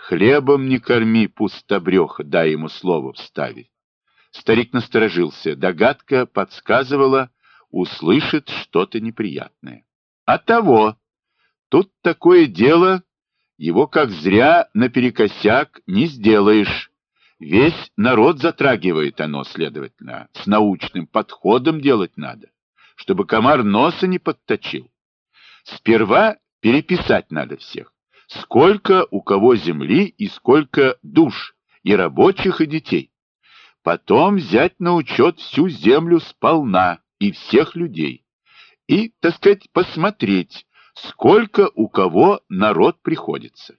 Хлебом не корми пустобреха, дай ему слово вставить. Старик насторожился. Догадка подсказывала, услышит что-то неприятное. А того! Тут такое дело, его как зря наперекосяк не сделаешь. Весь народ затрагивает оно, следовательно. С научным подходом делать надо, чтобы комар носа не подточил. Сперва переписать надо всех. Сколько у кого земли и сколько душ, и рабочих, и детей. Потом взять на учет всю землю сполна и всех людей. И, так сказать, посмотреть, сколько у кого народ приходится.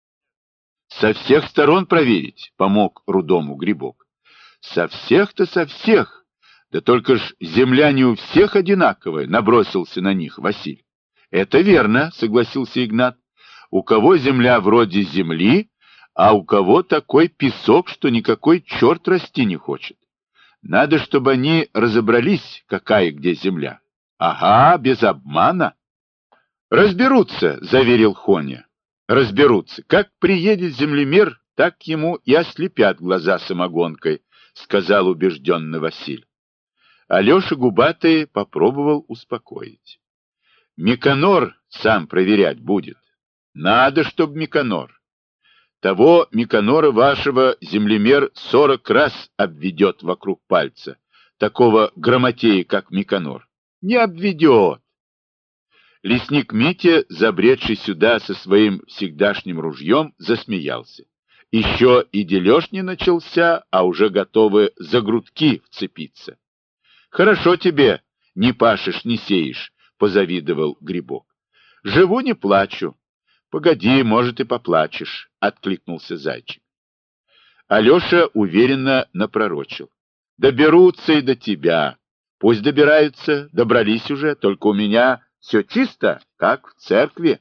Со всех сторон проверить, помог Рудому Грибок. Со всех-то со всех. Да только ж земля не у всех одинаковая, набросился на них Василь. Это верно, согласился Игнат. У кого земля вроде земли, а у кого такой песок, что никакой черт расти не хочет. Надо, чтобы они разобрались, какая где земля. Ага, без обмана. Разберутся, заверил Хоня. Разберутся. Как приедет землемер, так ему и ослепят глаза самогонкой, сказал убежденный Василь. Алеша Губатый попробовал успокоить. Миконор сам проверять будет. Надо, чтоб Миконор. Того Миконора вашего землемер 40 раз обведет вокруг пальца, такого грамотея, как Миконор. Не обведет. Лесник Митя, забредший сюда со своим всегдашним ружьем, засмеялся. Еще и дележ не начался, а уже готовы за грудки вцепиться. Хорошо тебе, не пашешь, не сеешь, позавидовал Грибок. Живу, не плачу. Погоди, может, и поплачешь, откликнулся Зайчик. Алеша уверенно напророчил. Доберутся и до тебя. Пусть добираются, добрались уже, только у меня все чисто, как в церкви.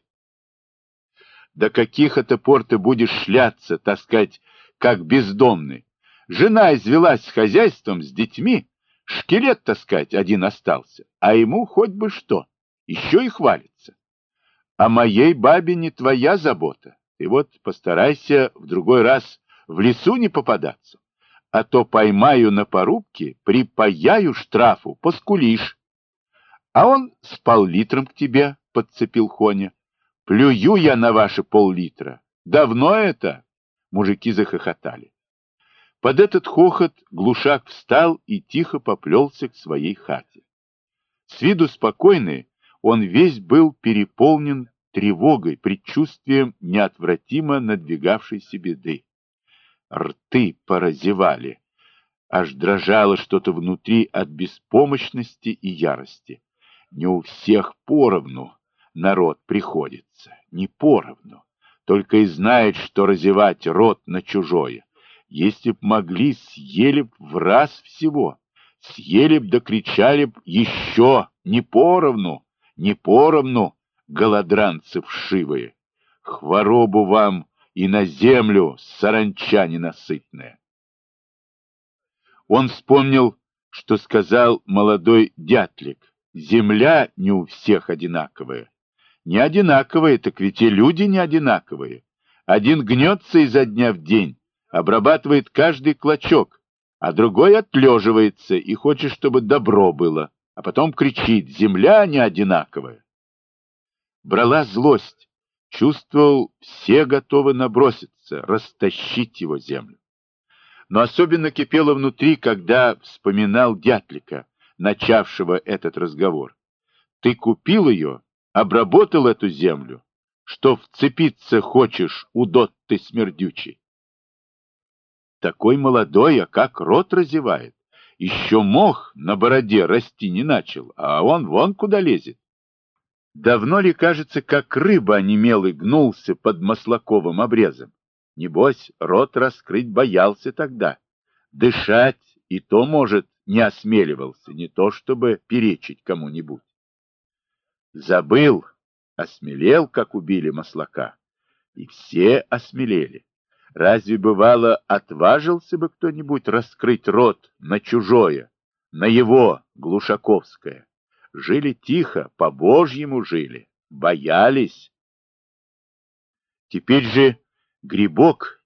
До каких это пор ты будешь шляться, таскать, как бездомный? Жена извелась с хозяйством, с детьми, шкелет таскать один остался, а ему хоть бы что, еще и хвалится. А моей бабе не твоя забота. Ты вот постарайся в другой раз в лесу не попадаться, а то поймаю на порубке, припаяю штрафу, поскулишь. А он с пол-литром к тебе, подцепил Хоня. Плюю я на ваши пол-литра. Давно это? Мужики захохотали. Под этот хохот Глушак встал и тихо поплелся к своей хате. С виду спокойный, он весь был переполнен тревогой, предчувствием неотвратимо надвигавшейся беды. Рты поразевали. Аж дрожало что-то внутри от беспомощности и ярости. Не у всех поровну народ приходится, не поровну. Только и знает, что разевать рот на чужое. Если б могли, съели б в раз всего. Съели б да кричали б еще не поровну, не поровну, голодранцы вшивые. Хворобу вам и на землю, саранча ненасытная. Он вспомнил, что сказал молодой дятлик. Земля не у всех одинаковая. Не одинаковые, так ведь и люди не одинаковые. Один гнется изо дня в день, обрабатывает каждый клочок, а другой отлеживается и хочет, чтобы добро было, а потом кричит: «Земля не одинаковая». Брала злость, чувствовал, все готовы наброситься, растащить его землю. Но особенно кипело внутри, когда вспоминал дятлика, начавшего этот разговор. Ты купил ее, обработал эту землю, что вцепиться хочешь, удот ты смердючий. Такой молодой, а как рот разевает. Еще мох на бороде расти не начал, а он вон куда лезет. Давно ли, кажется, как рыба онемелый гнулся под маслаковым обрезом? Небось, рот раскрыть боялся тогда. Дышать и то, может, не осмеливался, не то чтобы перечить кому-нибудь. Забыл, осмелел, как убили маслака. И все осмелели. Разве, бывало, отважился бы кто-нибудь раскрыть рот на чужое, на его, Глушаковское? Жили тихо, по-божьему жили, боялись. Теперь же Грибок